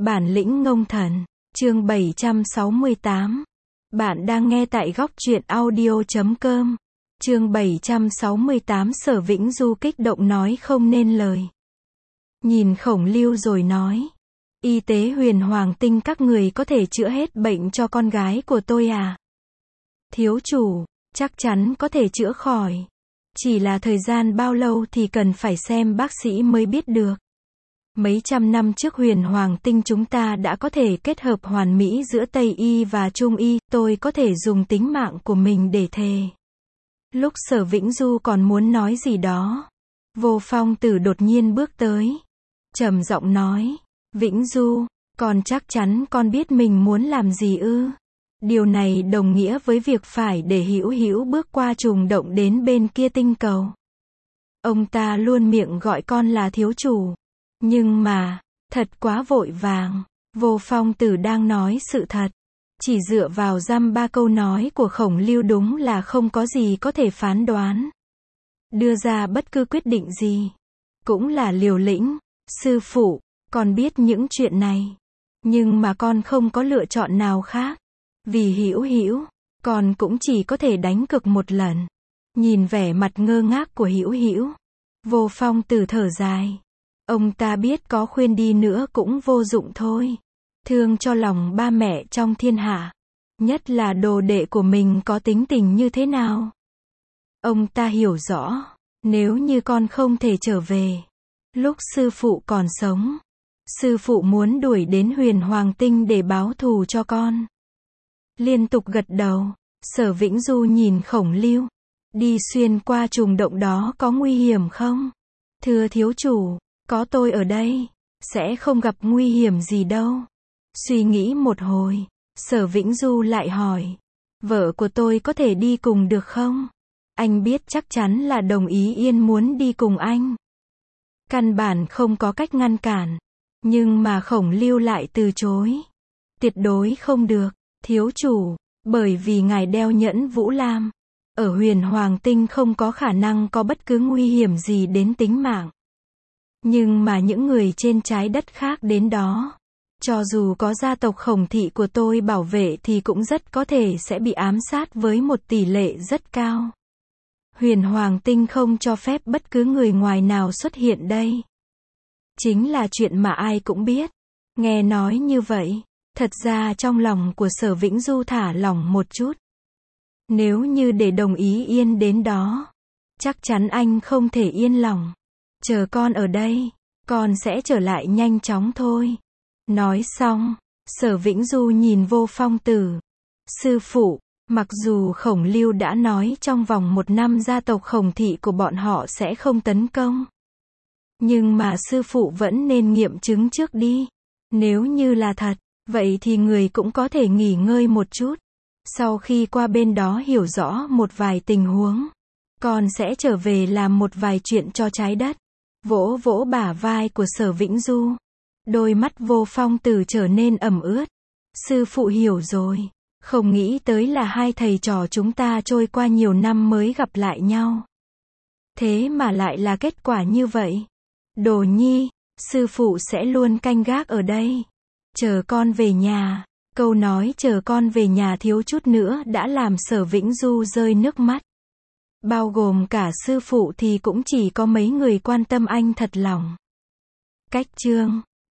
Bản lĩnh ngông thần, chương 768. Bạn đang nghe tại góc truyện audio.com. Chương 768 Sở Vĩnh Du kích động nói không nên lời. Nhìn Khổng Lưu rồi nói. Y tế Huyền Hoàng Tinh các người có thể chữa hết bệnh cho con gái của tôi à? Thiếu chủ, chắc chắn có thể chữa khỏi. Chỉ là thời gian bao lâu thì cần phải xem bác sĩ mới biết được. Mấy trăm năm trước Huyền Hoàng Tinh chúng ta đã có thể kết hợp hoàn mỹ giữa Tây Y và Trung Y, tôi có thể dùng tính mạng của mình để thề. Lúc Sở Vĩnh Du còn muốn nói gì đó, Vô Phong Tử đột nhiên bước tới, trầm giọng nói, Vĩnh Du, con chắc chắn con biết mình muốn làm gì ư? Điều này đồng nghĩa với việc phải để Hữu Hữu bước qua trùng động đến bên kia tinh cầu. Ông ta luôn miệng gọi con là thiếu chủ. Nhưng mà, thật quá vội vàng. Vô Phong Tử đang nói sự thật. Chỉ dựa vào dăm ba câu nói của Khổng Lưu đúng là không có gì có thể phán đoán. Đưa ra bất cứ quyết định gì. Cũng là liều lĩnh. Sư phụ, con biết những chuyện này. Nhưng mà con không có lựa chọn nào khác. Vì Hữu Hữu, con cũng chỉ có thể đánh cược một lần. Nhìn vẻ mặt ngơ ngác của Hữu Hữu, Vô Phong Tử thở dài. Ông ta biết có khuyên đi nữa cũng vô dụng thôi. Thương cho lòng ba mẹ trong thiên hạ. Nhất là đồ đệ của mình có tính tình như thế nào. Ông ta hiểu rõ, nếu như con không thể trở về. Lúc sư phụ còn sống, sư phụ muốn đuổi đến Huyền Hoàng Tinh để báo thù cho con. Liên tục gật đầu, Sở Vĩnh Du nhìn Khổng Lưu. Đi xuyên qua trùng động đó có nguy hiểm không? Thưa thiếu chủ, có tôi ở đây, sẽ không gặp nguy hiểm gì đâu. Suy nghĩ một hồi, Sở Vĩnh Du lại hỏi, vợ của tôi có thể đi cùng được không? Anh biết chắc chắn là Đồng Ý Yên muốn đi cùng anh. Căn bản không có cách ngăn cản, nhưng mà Khổng Lưu lại từ chối. Tuyệt đối không được, thiếu chủ, bởi vì ngài đeo nhẫn Vũ Lam. Ở Huyền Hoàng Tinh không có khả năng có bất cứ nguy hiểm gì đến tính mạng. Nhưng mà những người trên trái đất khác đến đó, cho dù có gia tộc Khổng thị của tôi bảo vệ thì cũng rất có thể sẽ bị ám sát với một tỷ lệ rất cao. Huyền Hoàng Tinh không cho phép bất cứ người ngoài nào xuất hiện đây. Chính là chuyện mà ai cũng biết. Nghe nói như vậy, thật ra trong lòng của Sở Vĩnh Du thả lỏng một chút. Nếu như để Đồng Ý Yên đến đó, chắc chắn anh không thể yên lòng. Chờ con ở đây, con sẽ trở lại nhanh chóng thôi. Nói xong, Sở Vĩnh Du nhìn Vô Phong Tử. Sư phụ, mặc dù Khổng Lưu đã nói trong vòng 1 năm gia tộc Khổng thị của bọn họ sẽ không tấn công. Nhưng mà sư phụ vẫn nên nghiệm chứng trước đi. Nếu như là thật, vậy thì người cũng có thể nghỉ ngơi một chút. Sau khi qua bên đó hiểu rõ một vài tình huống, con sẽ trở về làm một vài chuyện cho trái đất. Vỗ vỗ bả vai của Sở Vĩnh Du. Đôi mắt Vô Phong Tử trở nên ẩm ướt. Sư phụ hiểu rồi. Không nghĩ tới là hai thầy trò chúng ta trôi qua nhiều năm mới gặp lại nhau. Thế mà lại là kết quả như vậy. Đồ nhi, sư phụ sẽ luôn canh gác ở đây. Chờ con về nhà. Câu nói chờ con về nhà thiếu chút nữa đã làm Sở Vĩnh Du rơi nước mắt. Bao gồm cả sư phụ thì cũng chỉ có mấy người quan tâm anh thật lòng. Cách chương